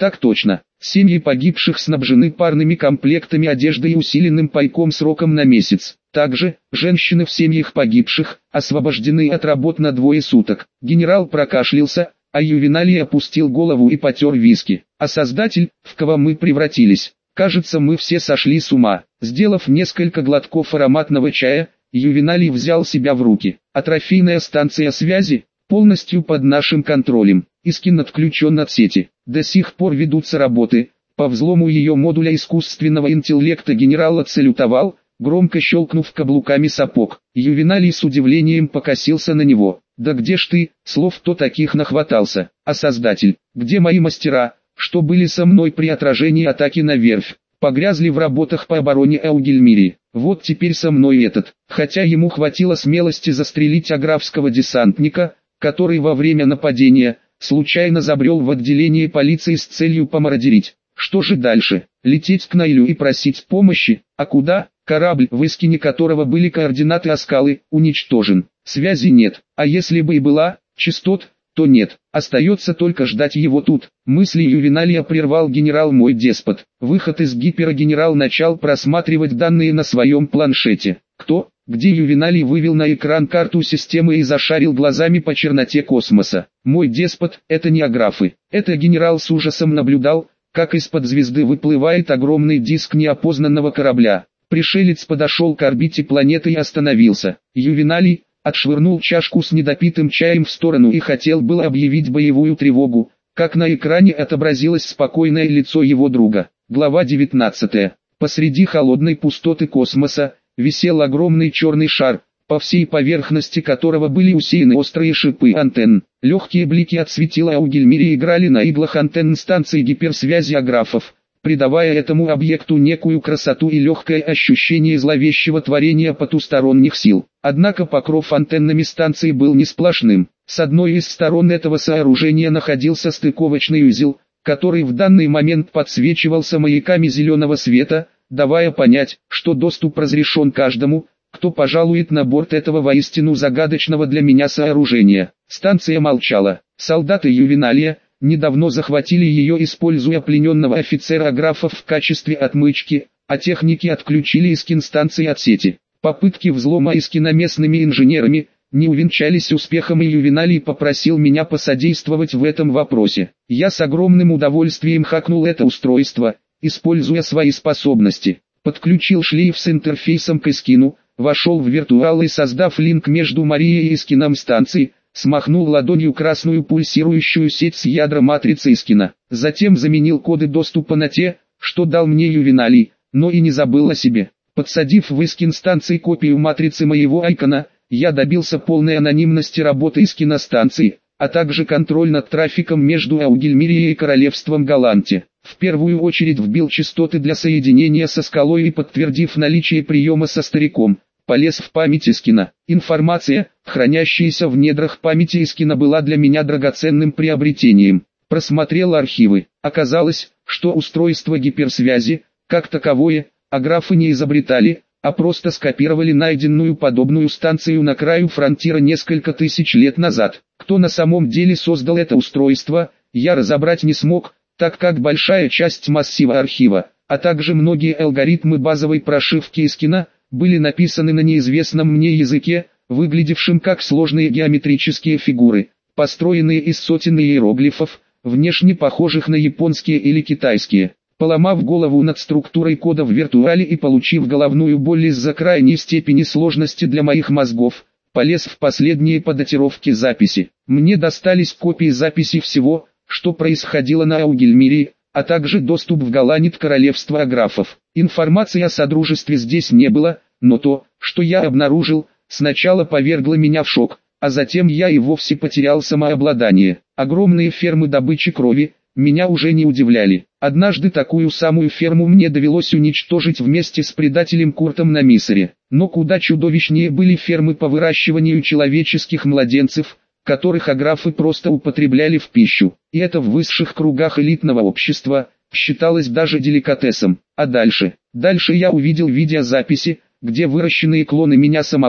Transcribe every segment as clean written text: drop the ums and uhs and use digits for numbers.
Так точно. Семьи погибших снабжены парными комплектами одежды и усиленным пайком сроком на месяц. Также, женщины в семьях погибших, освобождены от работ на 2 суток. Генерал прокашлялся, а Ювеналий опустил голову и потер виски. А Создатель, в кого мы превратились? Кажется, мы все сошли с ума. Сделав несколько глотков ароматного чая, Ювеналий взял себя в руки. А трофейная станция связи полностью под нашим контролем. Искин отключен от сети. До сих пор ведутся работы по взлому ее модуля искусственного интеллекта. Генерал отсалютовал, громко щелкнув каблуками сапог. Ювеналий с удивлением покосился на него. «Да где ж ты?» Слов-то таких нахватался. «А Создатель, где мои мастера, что были со мной при отражении атаки на верфь? Погрязли в работах по обороне Аугельмирии. Вот теперь со мной этот». Хотя ему хватило смелости застрелить аграфского десантника, который во время нападения случайно забрел в отделение полиции с целью помародерить. Что же дальше? Лететь к Найлю и просить помощи? А куда? Корабль, в Искине которого были координаты Аскалы, уничтожен. Связи нет. А если бы и была, частот, то нет. Остается только ждать его тут. Мысли Ювеналия прервал генерал мой деспот. Выход из гипера. Генерал начал просматривать данные на своем планшете. Кто? Где? Ювеналий вывел на экран карту системы и зашарил глазами по черноте космоса. Мой деспот, это не аграфы. Это генерал с ужасом наблюдал, как из-под звезды выплывает огромный диск неопознанного корабля. Пришелец подошел к орбите планеты и остановился. Ювеналий отшвырнул чашку с недопитым чаем в сторону и хотел было объявить боевую тревогу, как на экране отобразилось спокойное лицо его друга. Глава 19. Посреди холодной пустоты космоса висел огромный черный шар, по всей поверхности которого были усеяны острые шипы антенн. Легкие блики от светила Аугельмирии играли на иглах антенн станции гиперсвязи аграфов, придавая этому объекту некую красоту и легкое ощущение зловещего творения потусторонних сил. Однако покров антеннами станции был не сплошным. С одной из сторон этого сооружения находился стыковочный узел, который в данный момент подсвечивался маяками зеленого света, давая понять, что доступ разрешен каждому, кто пожалует на борт этого воистину загадочного для меня сооружения. Станция молчала. Солдаты Ювеналия недавно захватили ее, используя плененного офицера аграфов в качестве отмычки, а техники отключили Искин станции от сети. Попытки взлома Искина местными инженерами не увенчались успехом, и Ювеналий попросил меня посодействовать в этом вопросе. Я с огромным удовольствием хакнул это устройство, используя свои способности. Подключил шлейф с интерфейсом к Искину, вошел в виртуал и, создав линк между Марией и Искином станции, смахнул ладонью красную пульсирующую сеть с ядра матрицы Искина. Затем заменил коды доступа на те, что дал мне Ювеналий, но и не забыл о себе. Подсадив в Искин станции копию матрицы моего айкона, я добился полной анонимности работы Искина станции, а также контроль над трафиком между Аугельмирией и Королевством Галанти. В первую очередь вбил частоты для соединения со скалой и, подтвердив наличие приема со стариком, полез в память Искина. Информация, хранящаяся в недрах памяти Искина, была для меня драгоценным приобретением. Просмотрел архивы. Оказалось, что устройство гиперсвязи, как таковое, аграфы не изобретали, а просто скопировали найденную подобную станцию на краю фронтира несколько тысяч лет назад. Кто на самом деле создал это устройство, я разобрать не смог, так как большая часть массива архива, а также многие алгоритмы базовой прошивки Искина, были написаны на неизвестном мне языке, выглядевшим как сложные геометрические фигуры, построенные из сотен иероглифов, внешне похожих на японские или китайские. Поломав голову над структурой кода в виртуале и получив головную боль из-за крайней степени сложности для моих мозгов, полез в последние поддатировки записи. Мне достались копии записи всего, что происходило на Аугельмирии, а также доступ в Галанит королевства аграфов. Информации о содружестве здесь не было, но то, что я обнаружил, сначала повергло меня в шок, а затем я и вовсе потерял самообладание. Огромные фермы добычи крови меня уже не удивляли. Однажды такую самую ферму мне довелось уничтожить вместе с предателем Куртом на Миссере. Но куда чудовищнее были фермы по выращиванию человеческих младенцев, которых аграфы просто употребляли в пищу. И это в высших кругах элитного общества считалось даже деликатесом. А дальше я увидел видеозаписи, где выращенные клоны меня самого,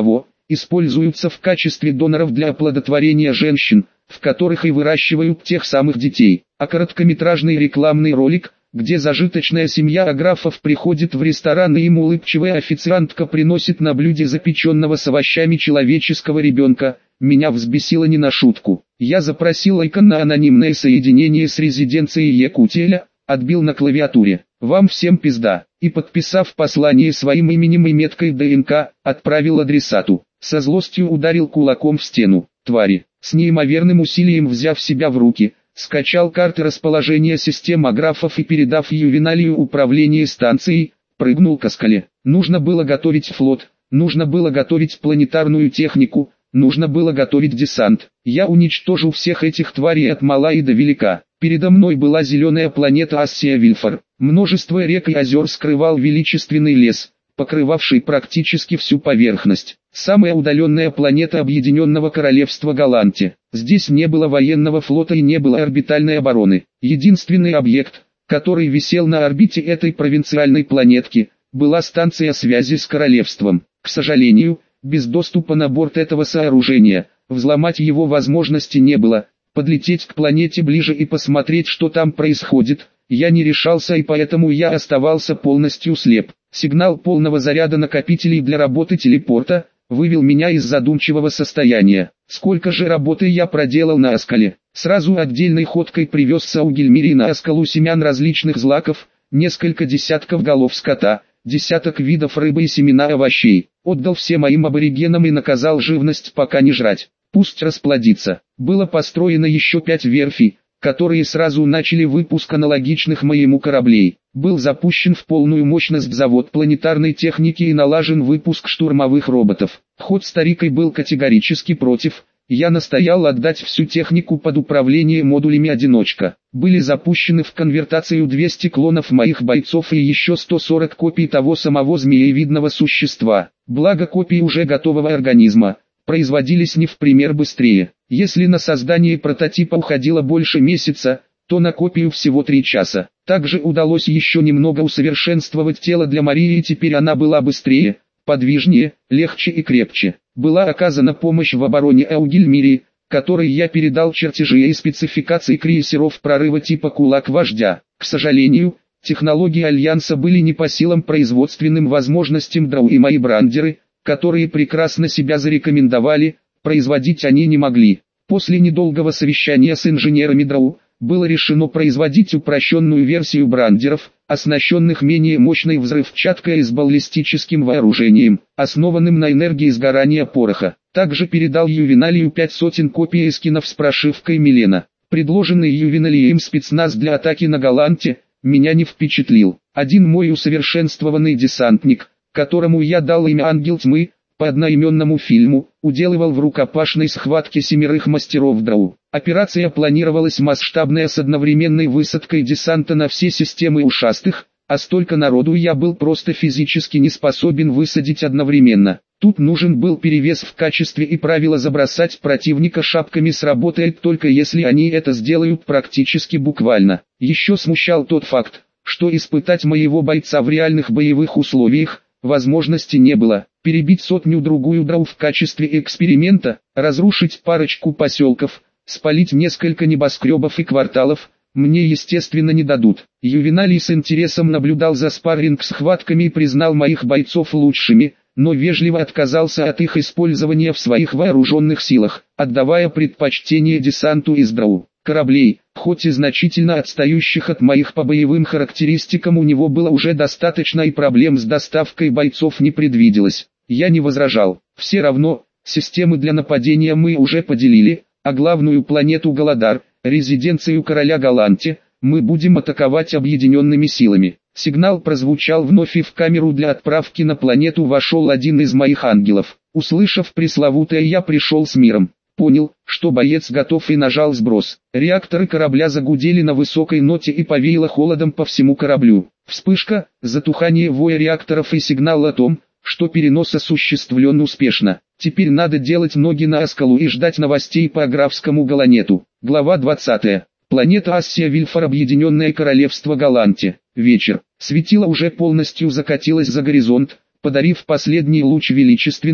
используются в качестве доноров для оплодотворения женщин, в которых и выращивают тех самых детей. А короткометражный рекламный ролик, где зажиточная семья Аграфов приходит в ресторан и им улыбчивая официантка приносит на блюде запеченного с овощами человеческого ребенка, меня взбесило не на шутку. Я запросил айкон на анонимное соединение с резиденцией Якутия, отбил на клавиатуре «Вам всем пизда» и, подписав послание своим именем и меткой ДНК, отправил адресату. Со злостью ударил кулаком в стену. Твари, с неимоверным усилием взяв себя в руки, скачал карты расположения систем Аграфов и, передав Ювеналию управление станцией, прыгнул к скале. Нужно было готовить флот, нужно было готовить планетарную технику, нужно было готовить десант. Я уничтожу всех этих тварей от мала и до велика. Передо мной была зеленая планета Ассия Вильфор. Множество рек и озер скрывал величественный лес, покрывавший практически всю поверхность. Самая удаленная планета Объединенного Королевства Галанти. Здесь не было военного флота и не было орбитальной обороны. Единственный объект, который висел на орбите этой провинциальной планетки, была станция связи с королевством. К сожалению, без доступа на борт этого сооружения, взломать его возможности не было. Подлететь к планете ближе и посмотреть, что там происходит, я не решался, и поэтому я оставался полностью слеп. Сигнал полного заряда накопителей для работы телепорта вывел меня из задумчивого состояния. Сколько же работы я проделал на Аскале. Сразу отдельной ходкой привез Саугельмири на Аскалу семян различных злаков, несколько десятков голов скота, десяток видов рыбы и семена овощей. Отдал все моим аборигенам и наказал живность пока не жрать. Пусть расплодится. Было построено еще 5 верфей, которые сразу начали выпуск аналогичных моему кораблей. Был запущен в полную мощность завод планетарной техники и налажен выпуск штурмовых роботов. Хоть старик и был категорически против, я настоял отдать всю технику под управление модулями «Одиночка». Были запущены в конвертацию 200 клонов моих бойцов и еще 140 копий того самого змеевидного существа. Благо копии уже готового организма производились не в пример быстрее. Если на создание прототипа уходило больше месяца, то на копию всего 3 часа. Также удалось еще немного усовершенствовать тело для Марии, и теперь она была быстрее, подвижнее, легче и крепче. Была оказана помощь в обороне Аугельмири, которой я передал чертежи и спецификации крейсеров прорыва типа «Кулак Вождя». К сожалению, технологии Альянса были не по силам производственным возможностям драу, и мои брандеры, которые прекрасно себя зарекомендовали, производить они не могли. После недолгого совещания с инженерами драу, было решено производить упрощенную версию брандеров, оснащенных менее мощной взрывчаткой и с баллистическим вооружением, основанным на энергии сгорания пороха. Также передал Ювеналию 500 копий эскинов с прошивкой Милена. Предложенный Ювеналием спецназ для атаки на Галанте меня не впечатлил. Один мой усовершенствованный десантник, которому я дал имя Ангел Тьмы, по одноименному фильму, уделывал в рукопашной схватке 7 мастеров драу. Операция планировалась масштабная с одновременной высадкой десанта на все системы ушастых, а столько народу я был просто физически не способен высадить одновременно. Тут нужен был перевес в качестве, и правило забросать противника шапками сработает только если они это сделают практически буквально. Еще смущал тот факт, что испытать моего бойца в реальных боевых условиях возможности не было. Перебить 100-другую драу в качестве эксперимента, разрушить парочку поселков, спалить несколько небоскребов и кварталов, мне естественно не дадут. Ювеналий с интересом наблюдал за спарринг-схватками и признал моих бойцов лучшими, но вежливо отказался от их использования в своих вооруженных силах, отдавая предпочтение десанту из драу. Кораблей, хоть и значительно отстающих от моих по боевым характеристикам, у него было уже достаточно, и проблем с доставкой бойцов не предвиделось. Я не возражал. Все равно, системы для нападения мы уже поделили, а главную планету Галадар, резиденцию короля Галанти, мы будем атаковать объединенными силами. Сигнал прозвучал вновь, и в камеру для отправки на планету вошел один из моих ангелов. Услышав пресловутое, я пришел с миром. Понял, что боец готов, и нажал сброс. Реакторы корабля загудели на высокой ноте и повеяло холодом по всему кораблю. Вспышка, затухание воя реакторов и сигнал о том, что перенос осуществлен успешно. Теперь надо делать ноги на Аскалу и ждать новостей по Аграфскому Галанету. Глава 20. Планета Ассия Вильфор, Объединенное Королевство Галанти. Вечер. Светило уже полностью закатилось за горизонт, подарив последний луч величественному,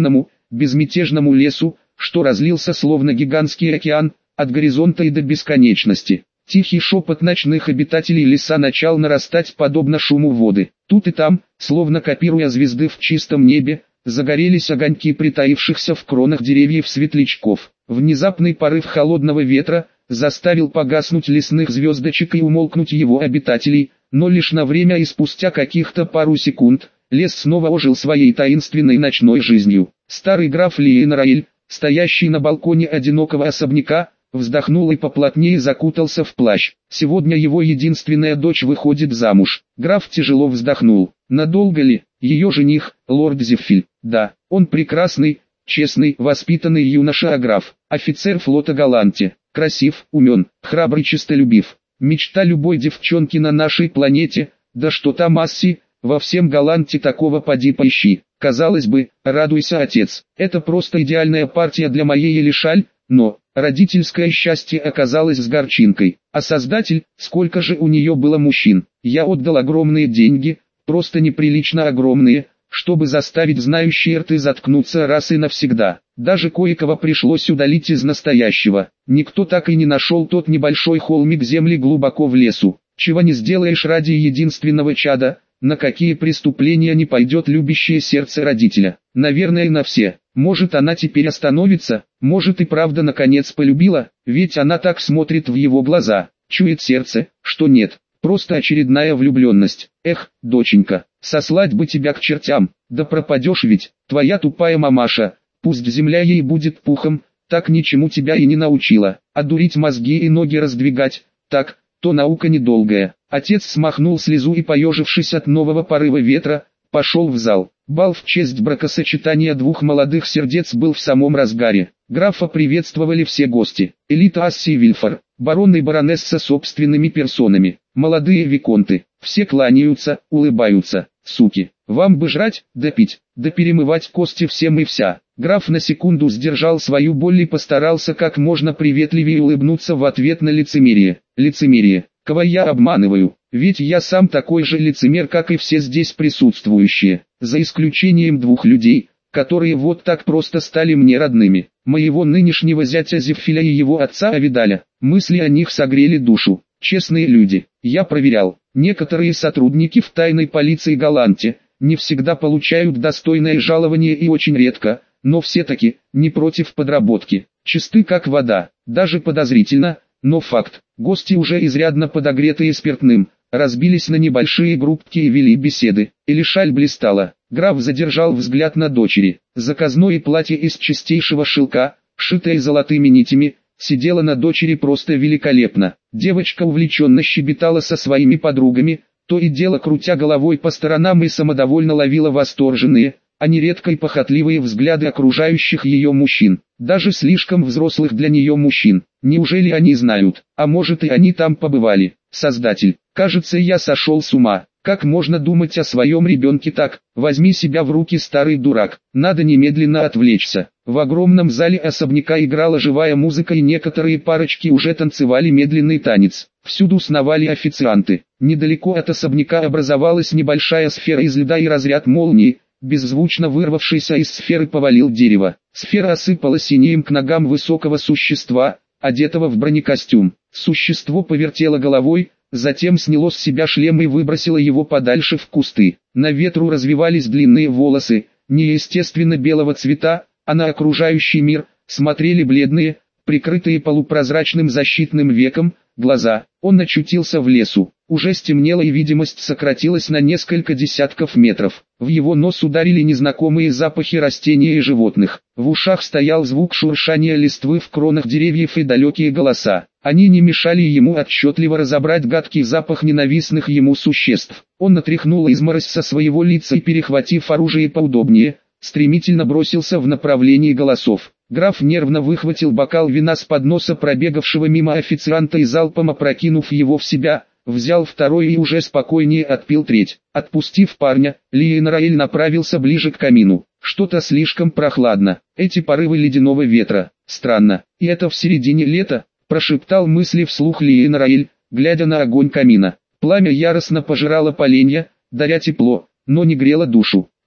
безмятежному лесу, что разлился словно гигантский океан, от горизонта и до бесконечности. Тихий шепот ночных обитателей леса начал нарастать подобно шуму воды. Тут и там, словно копируя звезды в чистом небе, загорелись огоньки притаившихся в кронах деревьев светлячков. Внезапный порыв холодного ветра заставил погаснуть лесных звездочек и умолкнуть его обитателей, но лишь на время, и спустя каких-то пару секунд, лес снова ожил своей таинственной ночной жизнью. Старый граф Лиенраэль, стоящий на балконе одинокого особняка, вздохнул и поплотнее закутался в плащ. Сегодня его единственная дочь выходит замуж. Граф тяжело вздохнул. Надолго ли? Ее жених, лорд Зеффиль. Да, он прекрасный, честный, воспитанный юноша, а граф, офицер флота Галанти. Красив, умен, храбрый, честолюбив. Мечта любой девчонки на нашей планете, да что там Асси, во всем Галанте такого поди поищи. Казалось бы, радуйся, отец, это просто идеальная партия для моей Элишаль, но родительское счастье оказалось с горчинкой. А создатель, сколько же у нее было мужчин. Я отдал огромные деньги, просто неприлично огромные, чтобы заставить знающие рты заткнуться раз и навсегда. Даже кое-кого пришлось удалить из настоящего. Никто так и не нашел тот небольшой холмик земли глубоко в лесу. Чего не сделаешь ради единственного чада, на какие преступления не пойдет любящее сердце родителя. Наверное, на все. Может, она теперь остановится, может и правда наконец полюбила, ведь она так смотрит в его глаза. Чует сердце, что нет, просто очередная влюбленность. Эх, доченька, сослать бы тебя к чертям, да пропадешь ведь, твоя тупая мамаша, пусть земля ей будет пухом, так ничему тебя и не научила, а дурить мозги и ноги раздвигать, так, то наука недолгая. Отец смахнул слезу и, поежившись от нового порыва ветра, пошел в зал. Бал в честь бракосочетания двух молодых сердец был в самом разгаре. Графа приветствовали все гости. Элита Асси Вильфор, барон и баронесса собственными персонами, молодые виконты. Все кланяются, улыбаются. Суки, вам бы жрать, да пить, да перемывать кости всем и вся. Граф на секунду сдержал свою боль и постарался как можно приветливее улыбнуться в ответ на лицемерие. Лицемерие, кого я обманываю, ведь я сам такой же лицемер, как и все здесь присутствующие, за исключением двух людей, которые вот так просто стали мне родными, моего нынешнего зятя Зеффиля и его отца Авидаля. Мысли о них согрели душу. Честные люди, я проверял, некоторые сотрудники в тайной полиции Галанти не всегда получают достойное жалование и очень редко, но все-таки не против подработки, чисты как вода, даже подозрительно, но факт. Гости, уже изрядно подогретые спиртным, разбились на небольшие группки и вели беседы. Элишаль блистала. Граф задержал взгляд на дочери. Заказное платье из чистейшего шелка, шитое золотыми нитями, сидело на дочери просто великолепно. Девочка увлеченно щебетала со своими подругами, то и дело крутя головой по сторонам и самодовольно ловила восторженные, а нередко и похотливые взгляды окружающих ее мужчин, даже слишком взрослых для нее мужчин. Неужели они знают, а может и они там побывали? Создатель, кажется, я сошел с ума. Как можно думать о своем ребенке так? Возьми себя в руки, старый дурак, надо немедленно отвлечься. В огромном зале особняка играла живая музыка, и некоторые парочки уже танцевали медленный танец. Всюду сновали официанты. Недалеко от особняка образовалась небольшая сфера из льда, и разряд молнии, беззвучно вырвавшийся из сферы, повалил дерево. Сфера осыпалась инеем к ногам высокого существа, одетого в бронекостюм. Существо повертело головой, затем сняло с себя шлем и выбросило его подальше в кусты. На ветру развивались длинные волосы, неестественно белого цвета, а на окружающий мир смотрели бледные, прикрытые полупрозрачным защитным веком, глаза. Он очутился в лесу. Уже стемнело, и видимость сократилась на несколько десятков метров. В его нос ударили незнакомые запахи растений и животных. В ушах стоял звук шуршания листвы в кронах деревьев и далекие голоса. Они не мешали ему отчетливо разобрать гадкий запах ненавистных ему существ. Он отряхнул изморозь со своего лица и, перехватив оружие поудобнее, стремительно бросился в направлении голосов. Граф нервно выхватил бокал вина с подноса пробегавшего мимо официанта и, залпом опрокинув его в себя, взял второй и уже спокойнее отпил треть. Отпустив парня, Лиенраэль направился ближе к камину. Что-то слишком прохладно. Эти порывы ледяного ветра. Странно. И это в середине лета, прошептал мысли вслух Лиенраэль, глядя на огонь камина. Пламя яростно пожирало поленья, даря тепло, но не грело душу.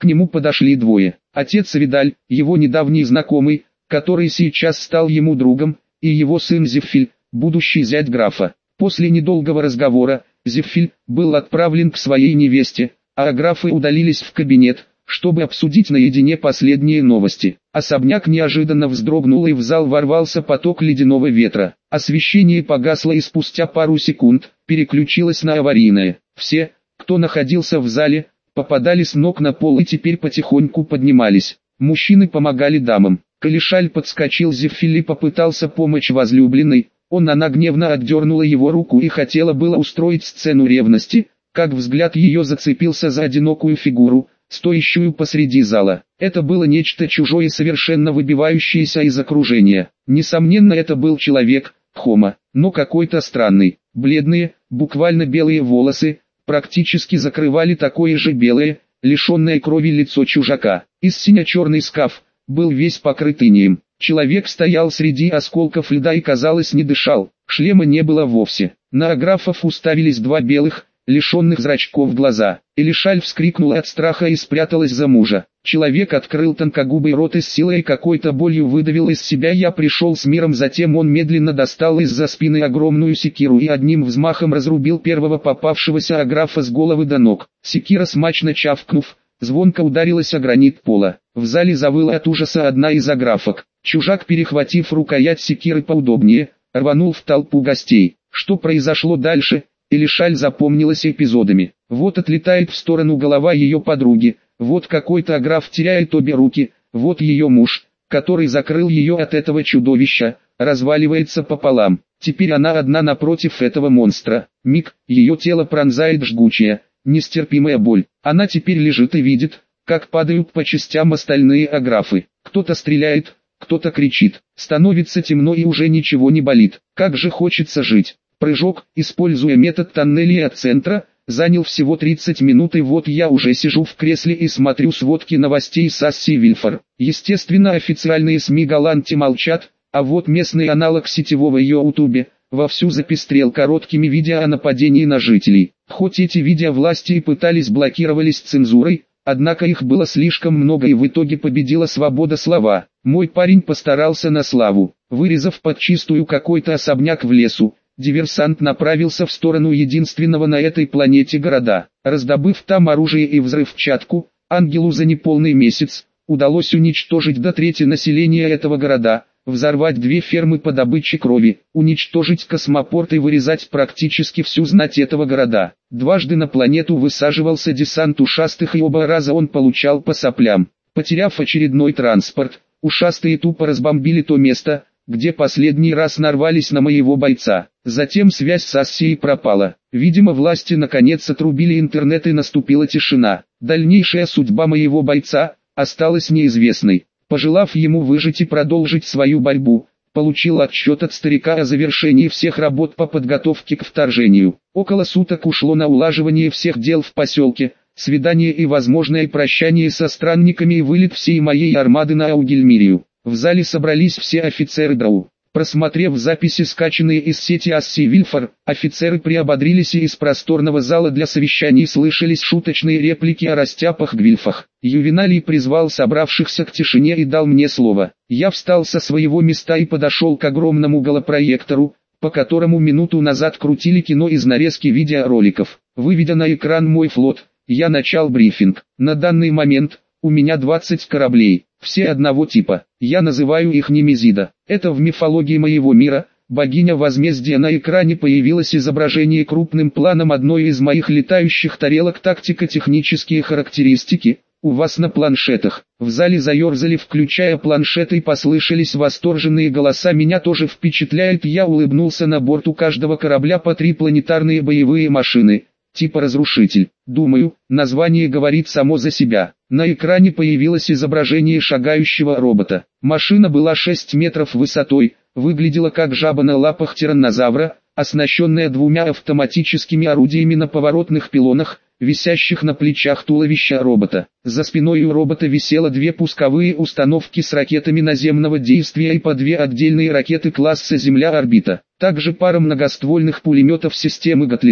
К нему подошли двое. Отец Видаль, его недавний знакомый, который сейчас стал ему другом, и его сын Зефиль, будущий зять графа. После недолгого разговора, Зефиль был отправлен к своей невесте, а графы удалились в кабинет, чтобы обсудить наедине последние новости. Особняк неожиданно вздрогнул, и в зал ворвался поток ледяного ветра. Освещение погасло, и спустя пару секунд переключилось на аварийное. Все, кто находился в зале, попадали с ног на пол и теперь потихоньку поднимались. Мужчины помогали дамам. Калишаль подскочил Зефиль и попытался помочь возлюбленной. Она гневно отдернула его руку и хотела было устроить сцену ревности, как взгляд ее зацепился за одинокую фигуру, стоящую посреди зала. Это было нечто чужое, совершенно выбивающееся из окружения. Несомненно, это был человек, Хома, но какой-то странный. Бледные, буквально белые волосы, практически закрывали такое же белое, лишенное крови лицо чужака. Из сине-черный скаф был весь покрыт инеем. Человек стоял среди осколков льда и, казалось, не дышал. Шлема не было вовсе. На аграфов уставились два белых, лишенных зрачков глаза. Элишаль вскрикнула от страха и спряталась за мужа. Человек открыл тонкогубый рот и с силой какой-то болью выдавил из себя: «Я пришел с миром». Затем он медленно достал из-за спины огромную секиру и одним взмахом разрубил первого попавшегося аграфа с головы до ног. Секира, смачно чавкнув, звонко ударилась о гранит пола. В зале завыла от ужаса одна из аграфок. Чужак, перехватив рукоять секиры поудобнее, рванул в толпу гостей. Что произошло дальше, Элишаль запомнилась эпизодами. Вот отлетает в сторону голова ее подруги, вот какой-то аграф теряет обе руки, вот ее муж, который закрыл ее от этого чудовища, разваливается пополам. Теперь она одна напротив этого монстра. Миг, ее тело пронзает жгучая, нестерпимая боль. Она теперь лежит и видит, как падают по частям остальные аграфы. Кто-то стреляет, кто-то кричит. Становится темно и уже ничего не болит. Как же хочется жить. Прыжок, используя метод тоннелей от центра, занял всего 30 минут, и вот я уже сижу в кресле и смотрю сводки новостей Сасси Вильфор. Естественно, официальные СМИ Галанти молчат, а вот местный аналог сетевого Ютубе вовсю запестрел короткими видео о нападении на жителей. Хоть эти видео власти и пытались блокировались цензурой, однако их было слишком много, и в итоге победила свобода слова. Мой парень постарался на славу. Вырезав подчистую какой-то особняк в лесу, диверсант направился в сторону единственного на этой планете города. Раздобыв там оружие и взрывчатку, ангелу за неполный месяц удалось уничтожить до трети населения этого города, взорвать 2 фермы по добыче крови, уничтожить космопорт и вырезать практически всю знать этого города. Дважды на планету высаживался десант ушастых, и оба раза он получал по соплям. Потеряв очередной транспорт, ушастые тупо разбомбили то место, где последний раз нарвались на моего бойца. Затем связь с Ассией пропала. Видимо, власти наконец отрубили интернет, и наступила тишина. Дальнейшая судьба моего бойца осталась неизвестной. Пожелав ему выжить и продолжить свою борьбу, получил отчет от старика о завершении всех работ по подготовке к вторжению. Около суток ушло на улаживание всех дел в поселке, свидание и возможное прощание со странниками и вылет всей моей армады на Аугельмирию. В зале собрались все офицеры Драу. Просмотрев записи, скачанные из сети Асси Вильфор, офицеры приободрились, и из просторного зала для совещаний слышались шуточные реплики о растяпах-гвильфах. Ювеналий призвал собравшихся к тишине и дал мне слово. Я встал со своего места и подошел к огромному голопроектору, по которому минуту назад крутили кино из нарезки видеороликов. Выведя на экран мой флот, я начал брифинг. На данный момент у меня 20 кораблей, все одного типа. Я называю их Немезида. Это в мифологии моего мира, богиня возмездия. На экране появилось изображение крупным планом одной из моих летающих тарелок. Тактико-технические характеристики у вас на планшетах. В зале заерзали, включая планшеты, и послышались восторженные голоса. Меня тоже впечатляет. Я улыбнулся. На борту каждого корабля по 3 планетарные боевые машины, типа разрушитель. Думаю, название говорит само за себя. На экране появилось изображение шагающего робота. Машина была 6 метров высотой, выглядела как жаба на лапах тираннозавра, оснащенная 2 автоматическими орудиями на поворотных пилонах, висящих на плечах туловища робота. За спиной у робота висело 2 пусковые установки с ракетами наземного действия и по 2 отдельные ракеты класса Земля-орбита. Также пара многоствольных пулеметов системы Гатлинга,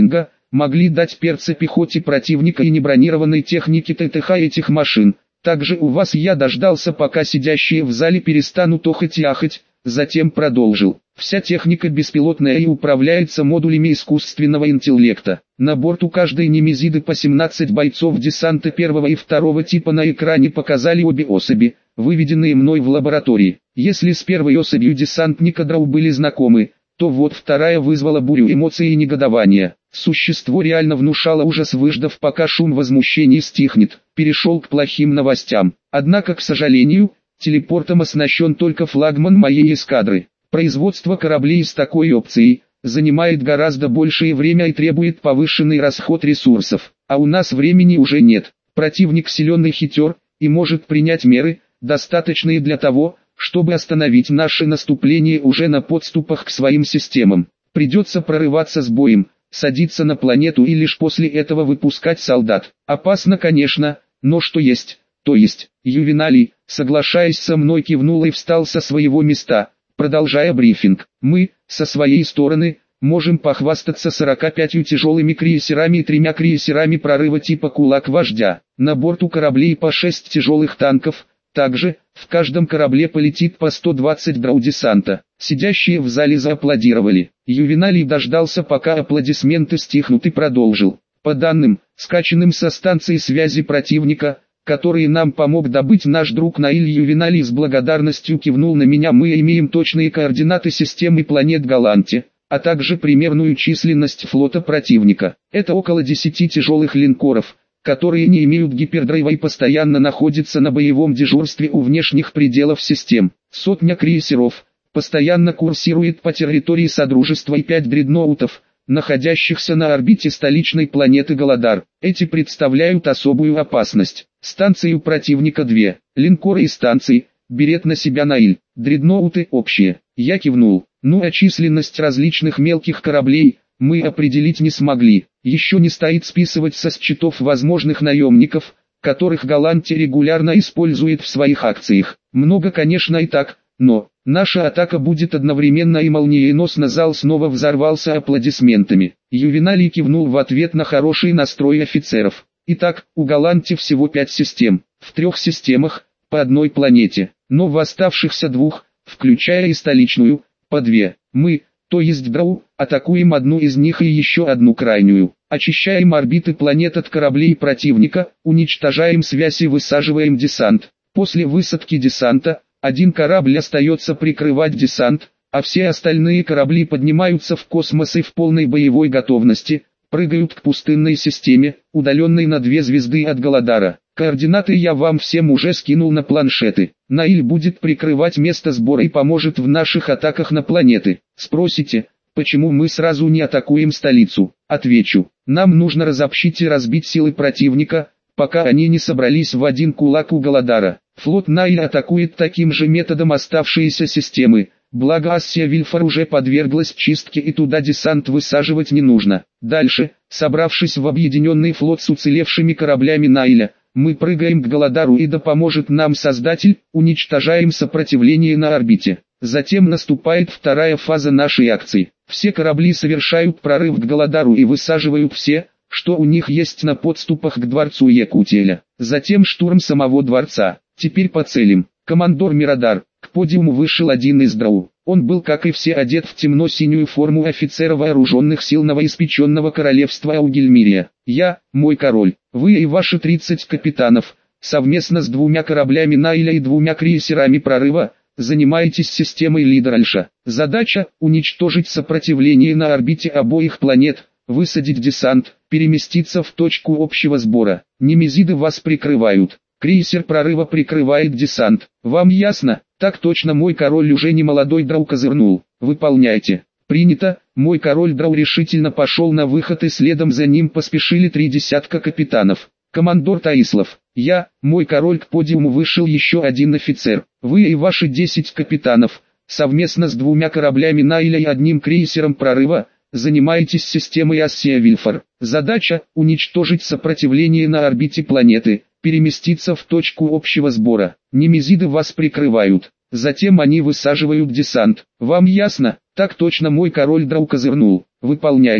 могли дать перцы пехоте противника и небронированной технике ТТХ этих машин. Также у вас я дождался, пока сидящие в зале перестанут охать и ахать, затем продолжил. Вся техника беспилотная и управляется модулями искусственного интеллекта. На борту каждой немезиды по 17 бойцов десанта первого и второго типа. На экране показали обе особи, выведенные мной в лаборатории. Если с первой особью десантника Драу были знакомы, то вот вторая вызвала бурю эмоций и негодования. Существо реально внушало ужас. Выждав, пока шум возмущений стихнет, перешел к плохим новостям. Однако, к сожалению, телепортом оснащен только флагман моей эскадры. Производство кораблей с такой опцией занимает гораздо большее время и требует повышенный расход ресурсов, а у нас времени уже нет. Противник силен и хитер, и может принять меры, достаточные для того, чтобы остановить наше наступление уже на подступах к своим системам. Придется прорываться с боем, садиться на планету и лишь после этого выпускать солдат. Опасно, конечно, но что есть, то есть. Ювеналий, соглашаясь со мной, кивнул и встал со своего места, продолжая брифинг. Мы, со своей стороны, можем похвастаться 45 тяжелыми крейсерами и 3 крейсерами прорыва типа «Кулак Вождя». На борту кораблей по 6 тяжелых танков. Также, в каждом корабле полетит по 120 драу-десанта. Сидящие в зале зааплодировали. Ювеналий дождался, пока аплодисменты стихнут, и продолжил. По данным, скачанным со станции связи противника, которые нам помог добыть наш друг Наиль, Ювеналий с благодарностью кивнул на меня. Мы имеем точные координаты системы планет Галанти, а также примерную численность флота противника. Это около 10 тяжелых линкоров, которые не имеют гипердрайва и постоянно находятся на боевом дежурстве у внешних пределов систем. 100 крейсеров постоянно курсирует по территории Содружества и 5 дредноутов, находящихся на орбите столичной планеты Галадар. Эти представляют особую опасность. Станции у противника 2, линкоры и станции, берет на себя Наиль, дредноуты общие. Я кивнул. Ну а численность различных мелких кораблей мы определить не смогли. Еще не стоит списывать со счетов возможных наемников, которых Галанти регулярно использует в своих акциях. Много, конечно, и так, но наша атака будет одновременно и молниеносно. Зал снова взорвался аплодисментами. Ювеналий кивнул в ответ на хороший настрой офицеров. Итак, у Галанти всего 5 систем, в 3 системах, по одной планете, но в оставшихся 2, включая и столичную, по 2. Мы, то есть Драу, атакуем одну из них и еще одну крайнюю. Очищаем орбиты планет от кораблей противника, уничтожаем связь и высаживаем десант. После высадки десанта, один корабль остается прикрывать десант, а все остальные корабли поднимаются в космос и в полной боевой готовности, прыгают к пустынной системе, удаленной на 2 звезды от Галадара. Координаты я вам всем уже скинул на планшеты. Наиль будет прикрывать место сбора и поможет в наших атаках на планеты. Спросите, почему мы сразу не атакуем столицу? Отвечу, нам нужно разобщить и разбить силы противника, пока они не собрались в один кулак у Галадара. Флот Наиля атакует таким же методом оставшиеся системы. Благо Ассия Вильфар уже подверглась чистке и туда десант высаживать не нужно. Дальше, собравшись в объединенный флот с уцелевшими кораблями Наиля, мы прыгаем к Галадару, и да поможет нам Создатель, уничтожаем сопротивление на орбите. Затем наступает вторая фаза нашей акции. Все корабли совершают прорыв к Галадару и высаживают все, что у них есть на подступах к дворцу Якутиэля. Затем штурм самого дворца. Теперь по целям. Командор Мирадар. К подиуму вышел один из Драу. Он был, как и все, одет в темно-синюю форму офицера вооруженных сил новоиспеченного королевства Аугельмирия. Я, мой король, вы и ваши 30 капитанов, совместно с 2 кораблями Наиля и 2 крейсерами прорыва, занимаетесь системой Лидеральша. Задача – уничтожить сопротивление на орбите обоих планет, высадить десант, переместиться в точку общего сбора. Немезиды вас прикрывают. Крейсер прорыва прикрывает десант. Вам ясно? Так точно, мой король. Уже не молодой Драу козырнул. Выполняйте. Принято. Мой король Драу решительно пошел на выход, и следом за ним поспешили 3 десятка капитанов. Командор Таислав. Я, мой король. К подиуму вышел еще один офицер. Вы и ваши 10 капитанов, совместно с 2 кораблями Наиля и 1 крейсером прорыва, занимаетесь системой Ассия Вильфар. Задача – уничтожить сопротивление на орбите планеты, переместиться в точку общего сбора. Немезиды вас прикрывают. Затем они высаживают десант. Вам ясно? Так точно, мой король Драу козырнул. Выполняйте.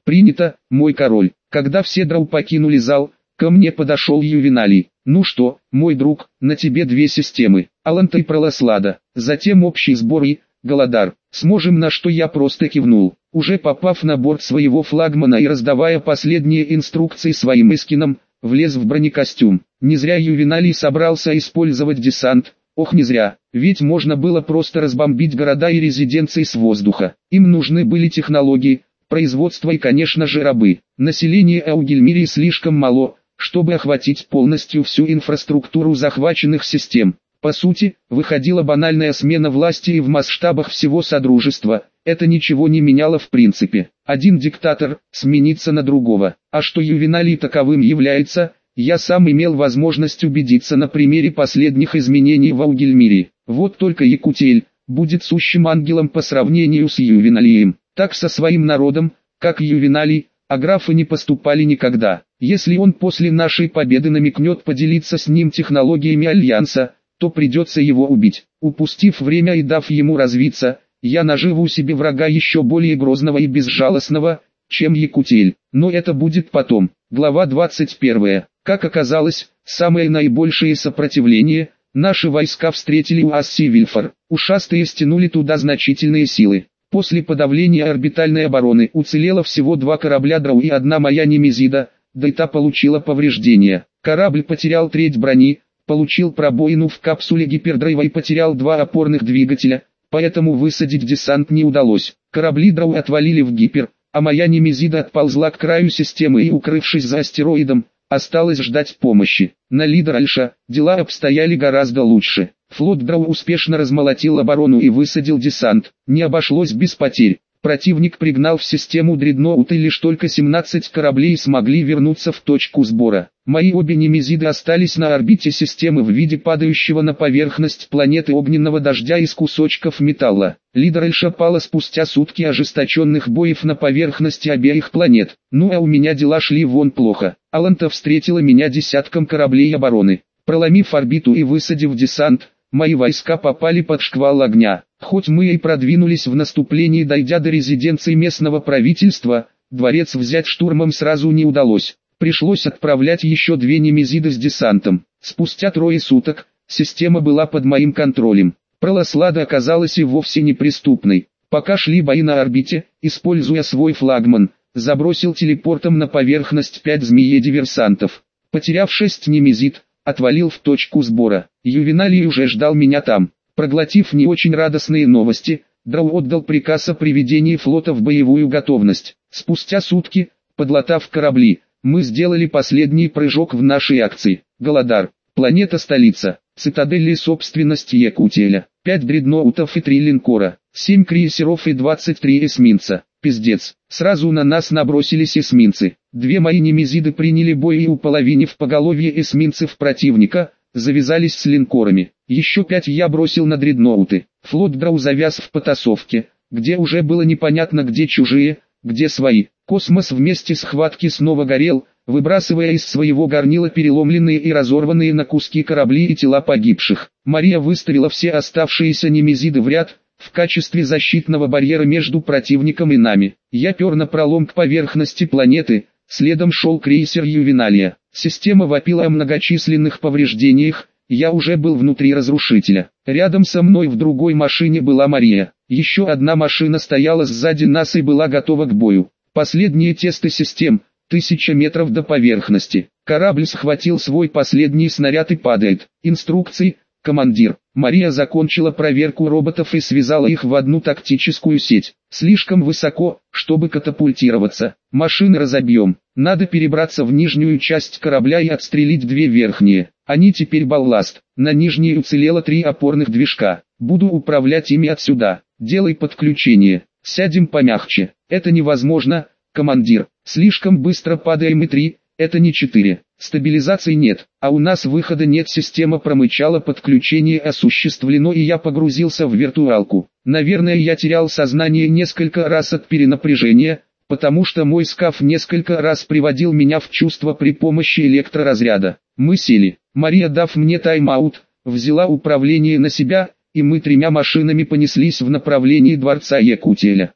«Принято, мой король». Когда все драу покинули зал, ко мне подошел Ювеналий. «Ну что, мой друг, на тебе 2 системы, Аланта и Проласлада, затем общий сбор и, Голодар, сможем?» На что я просто кивнул. Уже попав на борт своего флагмана и раздавая последние инструкции своим эскинам, влез в бронекостюм. Не зря Ювеналий собрался использовать десант. Ох, не зря, ведь можно было просто разбомбить города и резиденции с воздуха. Им нужны были технологии, производство и, конечно же, рабы. Население Аугельмирии слишком мало, чтобы охватить полностью всю инфраструктуру захваченных систем. По сути, выходила банальная смена власти и в масштабах всего Содружества. Это ничего не меняло в принципе. Один диктатор сменится на другого. А что Ювеналий таковым является, я сам имел возможность убедиться на примере последних изменений в Аугельмирии. Вот только Якутиэль будет сущим ангелом по сравнению с Ювеналием. Так со своим народом, как Ювеналий, а графы не поступали никогда. Если он после нашей победы намекнет поделиться с ним технологиями Альянса, то придется его убить. Упустив время и дав ему развиться, я наживу себе врага еще более грозного и безжалостного, чем Якутиэль. Но это будет потом. Глава 21. Как оказалось, самое наибольшее сопротивление наши войска встретили у Асси-Вильфор. Ушастые стянули туда значительные силы. После подавления орбитальной обороны уцелело всего 2 корабля драу и 1 моя Немезида, да и та получила повреждения. Корабль потерял треть брони, получил пробоину в капсуле гипердрайва и потерял 2 опорных двигателя, поэтому высадить десант не удалось. Корабли драу отвалили в гипер, а моя Немезида отползла к краю системы и, укрывшись за астероидом, осталось ждать помощи. На Лидер-Альша дела обстояли гораздо лучше. Флот драу успешно размолотил оборону и высадил десант. Не обошлось без потерь. Противник пригнал в систему дредноута, и лишь только 17 кораблей смогли вернуться в точку сбора. Мои обе Немезиды остались на орбите системы в виде падающего на поверхность планеты огненного дождя из кусочков металла. Лидер-Альша пала спустя сутки ожесточенных боев на поверхности обеих планет. Ну а у меня дела шли вон плохо. Аланта встретила меня десятком кораблей обороны. Проломив орбиту и высадив десант, мои войска попали под шквал огня. Хоть мы и продвинулись в наступлении, дойдя до резиденции местного правительства, дворец взять штурмом сразу не удалось. Пришлось отправлять еще 2 Немезиды с десантом. Спустя 3 суток, система была под моим контролем. Проласлада оказалась и вовсе неприступной. Пока шли бои на орбите, используя свой флагман, забросил телепортом на поверхность 5 змеи-диверсантов. Потеряв 6 Немезид, отвалил в точку сбора. Ювеналий уже ждал меня там. Проглотив не очень радостные новости, драу отдал приказ о приведении флота в боевую готовность. Спустя сутки, подлатав корабли, мы сделали последний прыжок в нашей акции. Голодар, планета-столица, цитадели собственности Якутиэля, 5 дредноутов и 3 линкора, 7 крейсеров и 23 эсминца. Пиздец, сразу на нас набросились эсминцы. 2 мои Немезиды приняли бой и, уполовинив поголовье эсминцев противника, завязались с линкорами. Еще 5 я бросил на дредноуты. Флот драу завяз в потасовке, где уже было непонятно, где чужие, где свои. Космос в месте схватки снова горел, выбрасывая из своего горнила переломленные и разорванные на куски корабли и тела погибших. Мария выставила все оставшиеся Немезиды в ряд, в качестве защитного барьера между противником и нами. Я пер на пролом к поверхности планеты, следом шел крейсер Ювеналия. Система вопила о многочисленных повреждениях, я уже был внутри разрушителя. Рядом со мной в другой машине была Мария. Еще одна машина стояла сзади нас и была готова к бою. Последние тесты систем, 1000 метров до поверхности. Корабль схватил свой последний снаряд и падает. Инструкции, командир. Мария закончила проверку роботов и связала их в одну тактическую сеть. Слишком высоко, чтобы катапультироваться. Машины разобьем. Надо перебраться в нижнюю часть корабля и отстрелить 2 верхние. Они теперь балласт. На нижней уцелело 3 опорных движка. Буду управлять ими отсюда. Делай подключение. Сядем помягче. Это невозможно, командир. Слишком быстро падаем и 3. Это не 4. Стабилизации нет, а у нас выхода нет. Система промычала, подключение осуществлено, и я погрузился в виртуалку. Наверное, я терял сознание несколько раз от перенапряжения, потому что мой скаф несколько раз приводил меня в чувство при помощи электроразряда. Мы сели. Мария, дав мне тайм-аут, взяла управление на себя, и мы 3 машинами понеслись в направлении дворца Якутиэля.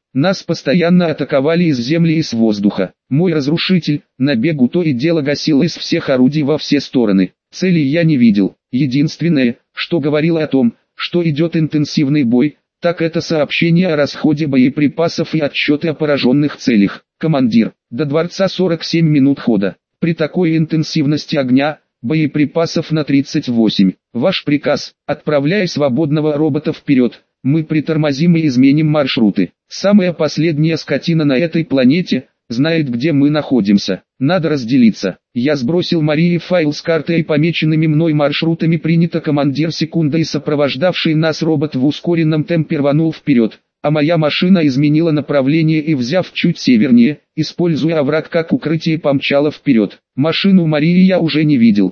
Нас постоянно атаковали из земли и с воздуха. Мой разрушитель, на бегу то и дело гасил из всех орудий во все стороны. Целей я не видел. Единственное, что говорило о том, что идет интенсивный бой, так это сообщение о расходе боеприпасов и отчеты о пораженных целях. Командир, до дворца 47 минут хода. При такой интенсивности огня, боеприпасов на 38. Ваш приказ, отправляй свободного робота вперед. Мы притормозим и изменим маршруты. Самая последняя скотина на этой планете знает, где мы находимся. Надо разделиться. Я сбросил Марии файл с картой и помеченными мной маршрутами. Принято. Командир. Секунда, и сопровождавший нас робот в ускоренном темпе рванул вперед, а моя машина изменила направление и, взяв чуть севернее, используя овраг как укрытие, помчала вперед. Машину Марии я уже не видел.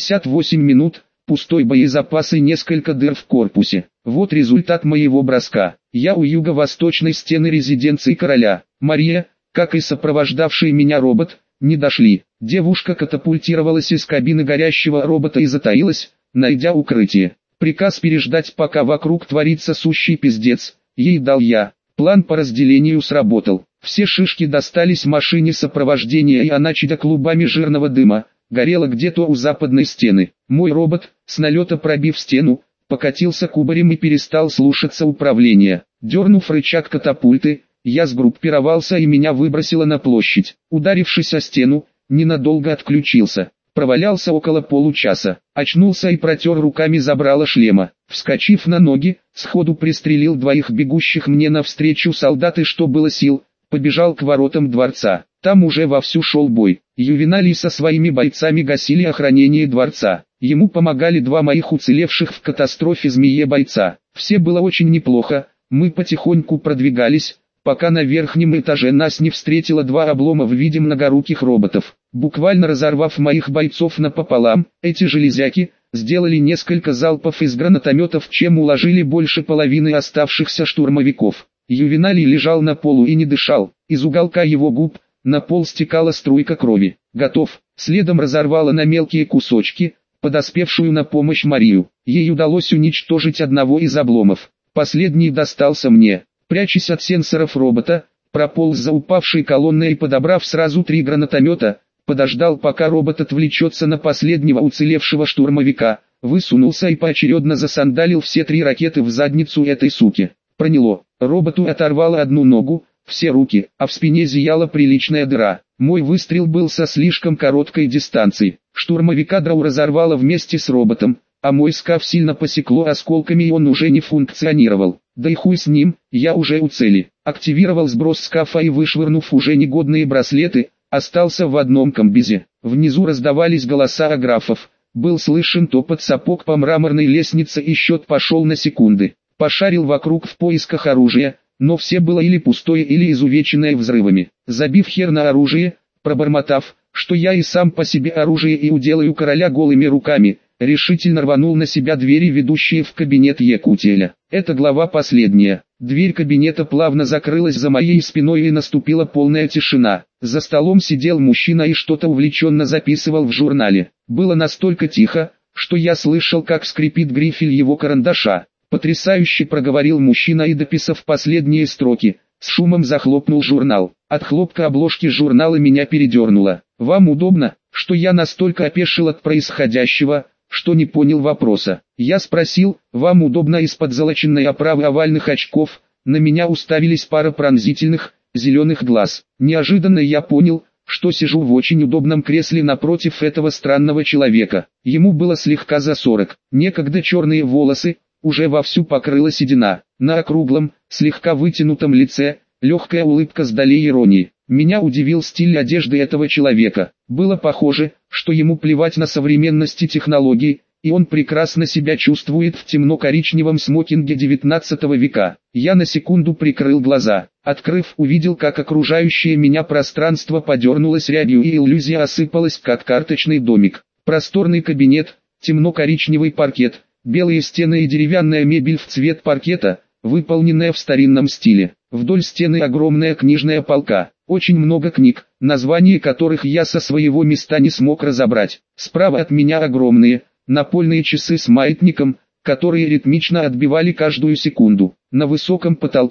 58 минут. Пустой боезапас и несколько дыр в корпусе. Вот результат моего броска. Я у юго-восточной стены резиденции короля. Мария, как и сопровождавший меня робот, не дошли. Девушка катапультировалась из кабины горящего робота и затаилась, найдя укрытие. Приказ переждать, пока вокруг творится сущий пиздец, ей дал я. План по разделению сработал. Все шишки достались машине сопровождения, и она, чадя клубами жирного дыма, горела где-то у западной стены. Мой робот, с налета пробив стену, покатился кубарем и перестал слушаться управления. Дернув рычаг катапульты, я сгруппировался и меня выбросило на площадь. Ударившись о стену, ненадолго отключился. Провалялся около получаса. Очнулся и протер руками забрало шлема. Вскочив на ноги, сходу пристрелил двоих бегущих мне навстречу солдат и, что было сил, побежал к воротам дворца. Там уже вовсю шел бой. Ювеналий со своими бойцами гасили охранение дворца. Ему помогали два моих уцелевших в катастрофе змее бойца. Все было очень неплохо, мы потихоньку продвигались, пока на верхнем этаже нас не встретило два облома в виде многоруких роботов. Буквально разорвав моих бойцов напополам, эти железяки сделали несколько залпов из гранатометов, чем уложили больше половины оставшихся штурмовиков. Ювеналий лежал на полу и не дышал, из уголка его губ на пол стекала струйка крови. Готов. Следом разорвало на мелкие кусочки подоспевшую на помощь Марию. Ей удалось уничтожить одного из обломов. Последний достался мне. Прячась от сенсоров робота, прополз за упавшей колонной и, подобрав сразу 3 гранатомета, подождал, пока робот отвлечется на последнего уцелевшего штурмовика, высунулся и поочередно засандалил все 3 ракеты в задницу этой суки. Проняло. Роботу оторвало одну ногу, все руки, а в спине зияла приличная дыра. Мой выстрел был со слишком короткой дистанции. Штурмовика драу разорвало вместе с роботом, а мой скаф сильно посекло осколками, и он уже не функционировал. Да и хуй с ним, я уже у цели. Активировал сброс скафа и, вышвырнув уже негодные браслеты, остался в одном комбизе. Внизу раздавались голоса аграфов. Был слышен топот сапог по мраморной лестнице, и счет пошел на секунды. Пошарил вокруг в поисках оружия, но все было или пустое, или изувеченное взрывами. Забив хер на оружие, пробормотав, что я и сам по себе оружие и уделаю короля голыми руками, решительно рванул на себя двери, ведущие в кабинет Якутеля. Это глава последняя. Дверь кабинета плавно закрылась за моей спиной, и наступила полная тишина. За столом сидел мужчина и что-то увлеченно записывал в журнале. Было настолько тихо, что я слышал, как скрипит грифель его карандаша. Потрясающе, проговорил мужчина и, дописав последние строки, с шумом захлопнул журнал. От хлопка обложки журнала меня передернуло. Вам удобно, что я настолько опешил от происходящего, что не понял вопроса. Я спросил, вам удобно? Из-под золоченной оправы овальных очков на меня уставились пара пронзительных, зеленых глаз. Неожиданно я понял, что сижу в очень удобном кресле напротив этого странного человека. Ему было слегка за 40. Некогда черные волосы уже вовсю покрыла седина. На округлом, слегка вытянутом лице легкая улыбка с долей иронии. Меня удивил стиль одежды этого человека. Было похоже, что ему плевать на современность и технологии, и он прекрасно себя чувствует в темно-коричневом смокинге 19 века. Я на секунду прикрыл глаза. Открыв, увидел, как окружающее меня пространство подернулось рябью, и иллюзия осыпалась, как карточный домик. Просторный кабинет, темно-коричневый паркет, белые стены и деревянная мебель в цвет паркета, выполненная в старинном стиле. Вдоль стены огромная книжная полка. Очень много книг, названия которых я со своего места не смог разобрать. Справа от меня огромные, напольные часы с маятником, которые ритмично отбивали каждую секунду. На высоком потолке,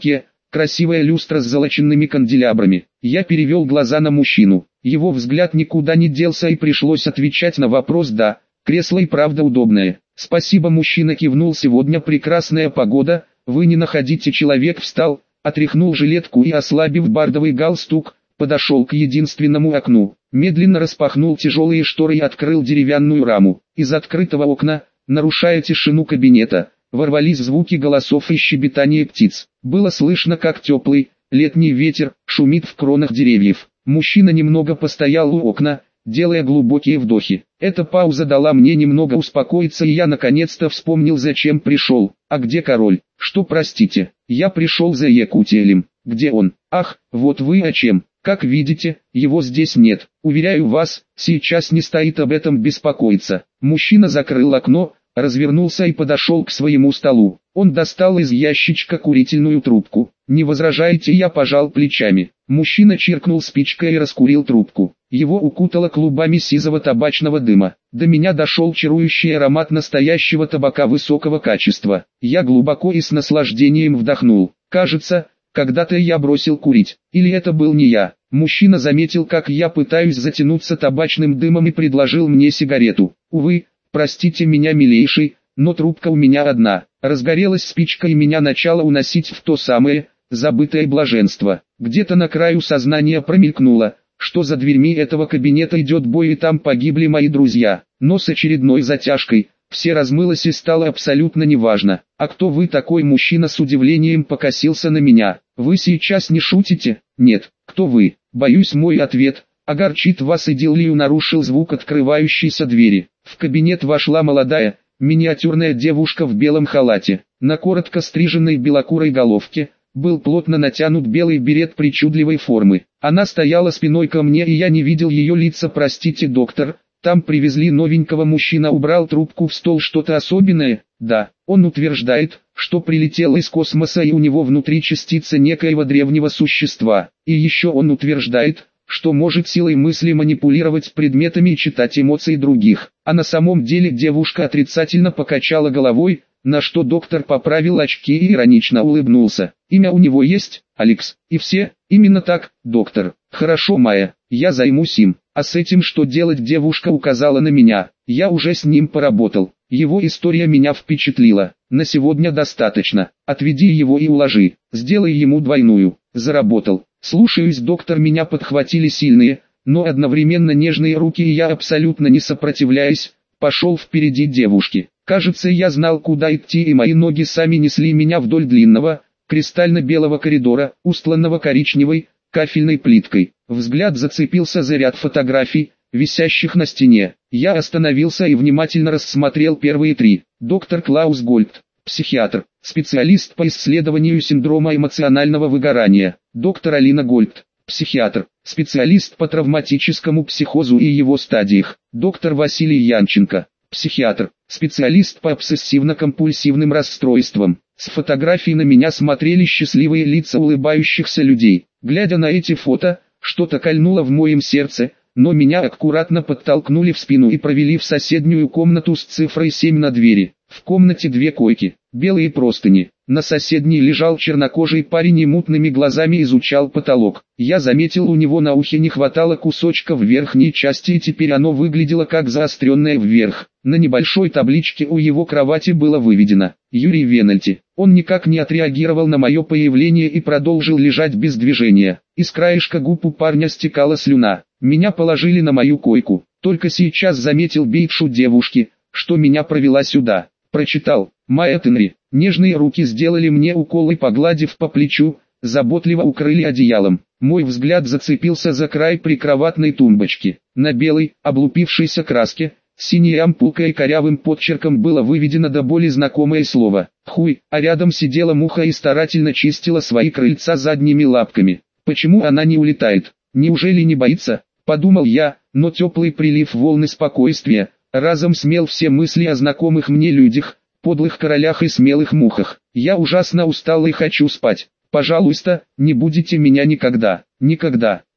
красивая люстра с золоченными канделябрами. Я перевел глаза на мужчину. Его взгляд никуда не делся и пришлось отвечать на вопрос «да». Кресло и правда удобное. Спасибо, мужчина кивнул, сегодня прекрасная погода, вы не находите? Человек встал, отряхнул жилетку и, ослабив бардовый галстук, подошел к единственному окну, медленно распахнул тяжелые шторы и открыл деревянную раму. Из открытого окна, нарушая тишину кабинета, ворвались звуки голосов и щебетание птиц. Было слышно, как теплый, летний ветер шумит в кронах деревьев. Мужчина немного постоял у окна, делая глубокие вдохи. Эта пауза дала мне немного успокоиться, и я наконец-то вспомнил, зачем пришел. А где король? Что, простите? Я пришел за Якутиэлем. Где он? Ах, вот вы о чем. Как видите, его здесь нет. Уверяю вас, сейчас не стоит об этом беспокоиться. Мужчина закрыл окно, развернулся и подошел к своему столу. Он достал из ящичка курительную трубку. «Не возражаете?» Я пожал плечами. Мужчина чиркнул спичкой и раскурил трубку. Его укутало клубами сизого табачного дыма. До меня дошел чарующий аромат настоящего табака высокого качества. Я глубоко и с наслаждением вдохнул. Кажется, когда-то я бросил курить. Или это был не я. Мужчина заметил, как я пытаюсь затянуться табачным дымом, и предложил мне сигарету. Увы, простите меня, милейший, но трубка у меня одна. Разгорелась спичка и меня начало уносить в то самое, забытое блаженство. Где-то на краю сознания промелькнуло, что за дверьми этого кабинета идет бой и там погибли мои друзья. Но с очередной затяжкой, все размылось и стало абсолютно неважно. «А кто вы такой?» Мужчина с удивлением покосился на меня. «Вы сейчас не шутите?» «Нет, кто вы?» Боюсь, мой ответ огорчит вас. Идиллию нарушил звук открывающейся двери. В кабинет вошла молодая, миниатюрная девушка в белом халате. На коротко стриженной белокурой головке был плотно натянут белый берет причудливой формы. Она стояла спиной ко мне, и я не видел ее лица. «Простите, доктор, там привезли новенького». Мужчина убрал трубку в стол. «Что-то особенное?» «Да, он утверждает, что прилетел из космоса и у него внутри частица некоего древнего существа. И еще он утверждает, что может силой мысли манипулировать предметами и читать эмоции других». А на самом деле девушка отрицательно покачала головой, на что доктор поправил очки и иронично улыбнулся. «Имя у него есть? Алекс. И все?» «Именно так, доктор». «Хорошо, Майя, я займусь им». «А с этим что делать?» Девушка указала на меня. «Я уже с ним поработал. Его история меня впечатлила. На сегодня достаточно. Отведи его и уложи. Сделай ему двойную». «Заработал». «Слушаюсь, доктор». Меня подхватили сильные, но одновременно нежные руки, и я, абсолютно не сопротивляясь, пошел впереди девушки. Кажется, я знал, куда идти, и мои ноги сами несли меня вдоль длинного, кристально-белого коридора, устланного коричневой, кафельной плиткой. Взгляд зацепился за ряд фотографий, висящих на стене. Я остановился и внимательно рассмотрел первые три. Доктор Клаус Гольд, психиатр, специалист по исследованию синдрома эмоционального выгорания. Доктор Алина Гольд, психиатр, специалист по травматическому психозу и его стадиях. Доктор Василий Янченко, психиатр, специалист по обсессивно-компульсивным расстройствам. С фотографий на меня смотрели счастливые лица улыбающихся людей. Глядя на эти фото, что-то кольнуло в моем сердце, но меня аккуратно подтолкнули в спину и провели в соседнюю комнату с цифрой 7 на двери. В комнате две койки, белые простыни. На соседней лежал чернокожий парень и мутными глазами изучал потолок. Я заметил, у него на ухе не хватало кусочка в верхней части, и теперь оно выглядело как заостренное вверх. На небольшой табличке у его кровати было выведено «Юрий Венальти». Он никак не отреагировал на мое появление и продолжил лежать без движения. Из краешка губ у парня стекала слюна. Меня положили на мою койку. Только сейчас заметил бейджу девушки, что меня провела сюда. Прочитал «Майя Тенри». Нежные руки сделали мне укол и, погладив по плечу, заботливо укрыли одеялом. Мой взгляд зацепился за край прикроватной тумбочки. На белой, облупившейся краске, синей ампулкой и корявым подчерком было выведено до боли знакомое слово «Хуй», а рядом сидела муха и старательно чистила свои крыльца задними лапками. Почему она не улетает? Неужели не боится? Подумал я, но теплый прилив волны спокойствия разом смел все мысли о знакомых мне людях, подлых королях и смелых мухах. Я ужасно устал и хочу спать. Пожалуйста, не будите меня никогда, никогда.